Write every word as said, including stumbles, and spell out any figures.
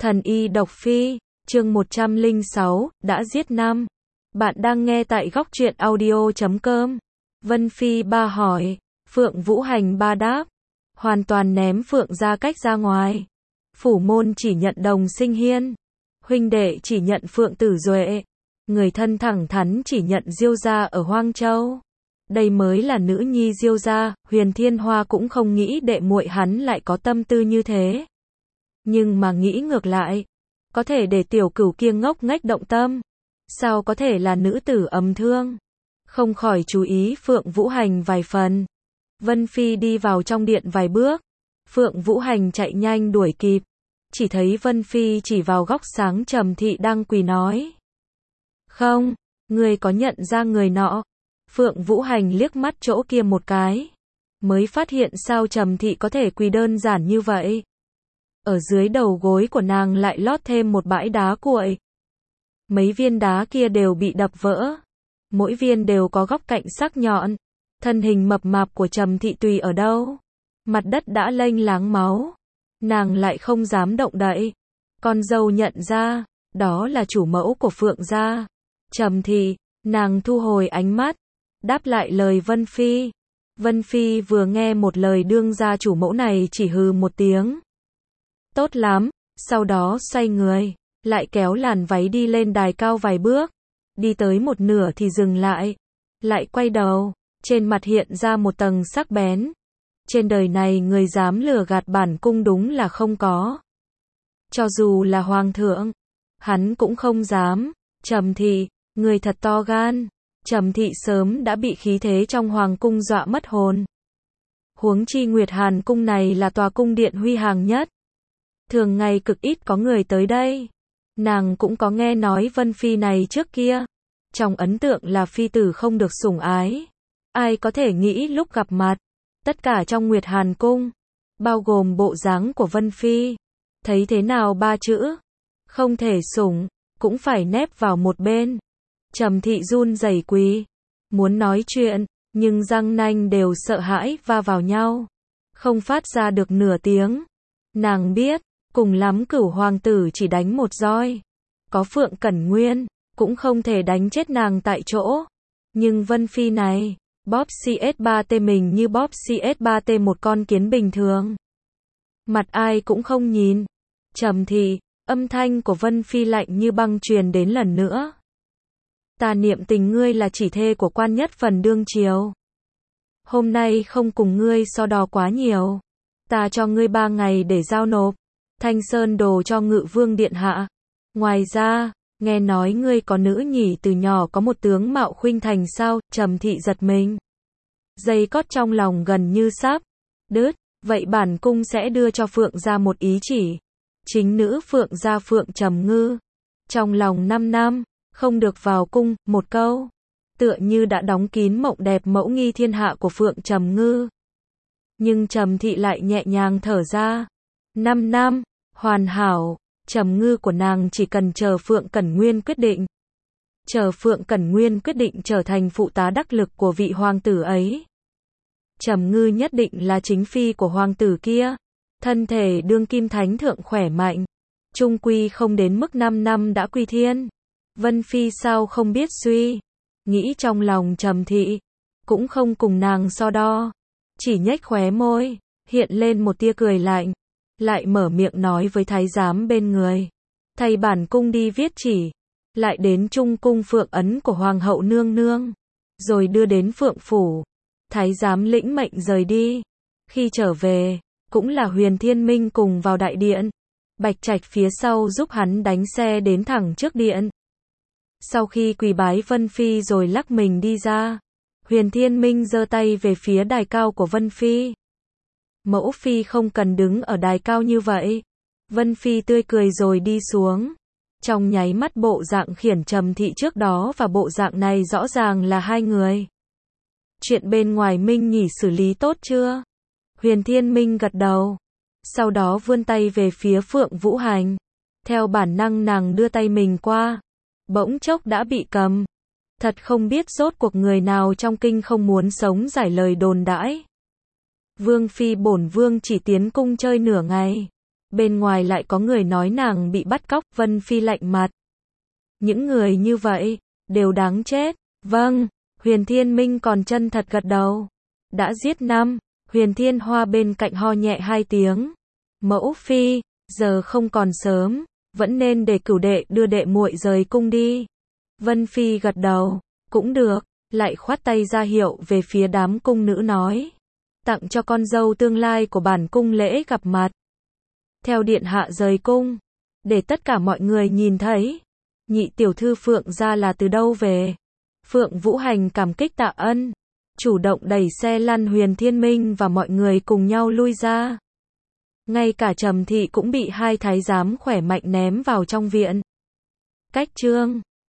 Thần y độc phi, chương một trăm lẻ sáu, đã giết năm. Bạn đang nghe tại góc truyện audio chấm com. Vân Phi ba hỏi, Phượng Vũ Hành ba đáp. Hoàn toàn ném Phượng ra cách ra ngoài. Phủ môn chỉ nhận Đồng Sinh Hiên. Huynh đệ chỉ nhận Phượng Tử Duệ. Người thân thẳng thắn chỉ nhận Diêu gia ở Hoang Châu. Đây mới là nữ nhi Diêu gia, Huyền Thiên Hoa cũng không nghĩ đệ muội hắn lại có tâm tư như thế. Nhưng mà nghĩ ngược lại, có thể để tiểu cửu kia ngốc nghếch động tâm, sao có thể là nữ tử ấm thương? Không khỏi chú ý Phượng Vũ Hành vài phần. Vân Phi đi vào trong điện vài bước, Phượng Vũ Hành chạy nhanh đuổi kịp, chỉ thấy Vân Phi chỉ vào góc sáng Trầm Thị đang quỳ nói. Không, người có nhận ra người nọ? Phượng Vũ Hành liếc mắt chỗ kia một cái, mới phát hiện sao Trầm Thị có thể quỳ đơn giản như vậy. Ở dưới đầu gối của nàng lại lót thêm một bãi đá cuội. Mấy viên đá kia đều bị đập vỡ. Mỗi viên đều có góc cạnh sắc nhọn. Thân hình mập mạp của Trầm Thị tùy ở đâu. Mặt đất đã lênh láng máu. Nàng lại không dám động đậy. Con dâu nhận ra, đó là chủ mẫu của Phượng gia. Trầm Thị, nàng thu hồi ánh mắt, đáp lại lời Vân Phi. Vân Phi vừa nghe một lời đương gia chủ mẫu này chỉ hừ một tiếng. Tốt lắm, sau đó xoay người, lại kéo làn váy đi lên đài cao vài bước, đi tới một nửa thì dừng lại, lại quay đầu, trên mặt hiện ra một tầng sắc bén. Trên đời này người dám lừa gạt bản cung đúng là không có. Cho dù là hoàng thượng, hắn cũng không dám. Trầm Thị, người thật to gan. Trầm Thị sớm đã bị khí thế trong hoàng cung dọa mất hồn. Huống chi Nguyệt Hàn cung này là tòa cung điện huy hoàng nhất. Thường ngày cực ít có người tới đây. Nàng cũng có nghe nói Vân Phi này trước kia. Trong ấn tượng là phi tử không được sủng ái. Ai có thể nghĩ lúc gặp mặt, tất cả trong Nguyệt Hàn cung, bao gồm bộ dáng của Vân Phi. Thấy thế nào ba chữ? Không thể sủng, cũng phải nép vào một bên. Trầm Thị run rẩy quỳ, muốn nói chuyện, nhưng răng nanh đều sợ hãi va vào nhau. Không phát ra được nửa tiếng. Nàng biết, cùng lắm Cửu hoàng tử chỉ đánh một roi. Có Phượng Cẩn Nguyên, cũng không thể đánh chết nàng tại chỗ. Nhưng Vân Phi này, bóp xê ét ba tê mình như bóp xê ét ba tê một con kiến bình thường. Mặt ai cũng không nhìn. Trầm Thị, âm thanh của Vân Phi lạnh như băng truyền đến lần nữa. Ta niệm tình ngươi là chỉ thê của quan nhất phần đương triều. Hôm nay không cùng ngươi so đo quá nhiều. Ta cho ngươi ba ngày để giao nộp Thanh Sơn đồ cho Ngự Vương điện hạ. Ngoài ra, nghe nói ngươi có nữ nhỉ, từ nhỏ có một tướng mạo khuynh thành sao? Trầm Thị giật mình. Dây cót trong lòng gần như sắp đứt. Vậy bản cung sẽ đưa cho Phượng gia một ý chỉ. Chính nữ Phượng gia Phượng Trầm Ngư. Trong lòng năm năm, không được vào cung, một câu. Tựa như đã đóng kín mộng đẹp mẫu nghi thiên hạ của Phượng Trầm Ngư. Nhưng Trầm Thị lại nhẹ nhàng thở ra. Năm năm, hoàn hảo. Trầm Ngư của nàng chỉ cần chờ Phượng Cẩn Nguyên quyết định. Chờ Phượng Cẩn Nguyên quyết định trở thành phụ tá đắc lực của vị hoàng tử ấy. Trầm Ngư nhất định là chính phi của hoàng tử kia. Thân thể đương kim thánh thượng khỏe mạnh. Trung quy không đến mức năm năm đã quy thiên. Vân Phi sao không biết suy. Nghĩ trong lòng Trầm Thị. Cũng không cùng nàng so đo. Chỉ nhếch khóe môi. Hiện lên một tia cười lạnh. Lại mở miệng nói với thái giám bên người. Thay bản cung đi viết chỉ. Lại đến trung cung Phượng ấn của hoàng hậu nương nương. Rồi đưa đến Phượng phủ. Thái giám lĩnh mệnh rời đi. Khi trở về, cũng là Huyền Thiên Minh cùng vào đại điện. Bạch Trạch phía sau giúp hắn đánh xe đến thẳng trước điện. Sau khi quỳ bái Vân Phi rồi lắc mình đi ra. Huyền Thiên Minh giơ tay về phía đài cao của Vân Phi. Mẫu Phi không cần đứng ở đài cao như vậy. Vân Phi tươi cười rồi đi xuống. Trong nháy mắt bộ dạng khiển Trầm Thị trước đó và bộ dạng này rõ ràng là hai người. Chuyện bên ngoài Minh nhỉ xử lý tốt chưa? Huyền Thiên Minh gật đầu. Sau đó vươn tay về phía Phượng Vũ Hành. Theo bản năng nàng đưa tay mình qua. Bỗng chốc đã bị cầm. Thật không biết rốt cuộc người nào trong kinh không muốn sống giải lời đồn đãi. Vương Phi bổn vương chỉ tiến cung chơi nửa ngày. bên ngoài lại có người nói nàng bị bắt cóc, Vân Phi lạnh mặt. Những người như vậy, đều đáng chết. Vâng, Huyền Thiên Minh còn chân thật gật đầu. Đã giết năm, Huyền Thiên Hoa bên cạnh ho nhẹ hai tiếng. Mẫu Phi, giờ không còn sớm, vẫn nên để cửu đệ đưa đệ muội rời cung đi. Vân Phi gật đầu, cũng được, lại khoát tay ra hiệu về phía đám cung nữ nói. Tặng cho con dâu tương lai của bản cung lễ gặp mặt. Theo điện hạ rời cung, để tất cả mọi người nhìn thấy. Nhị tiểu thư Phượng gia là từ đâu về. Phượng Vũ Hành cảm kích tạ ân, chủ động đẩy xe lăn Huyền Thiên Minh và mọi người cùng nhau lui ra. Ngay cả Trầm Thị cũng bị hai thái giám khỏe mạnh ném vào trong viện. Cách chương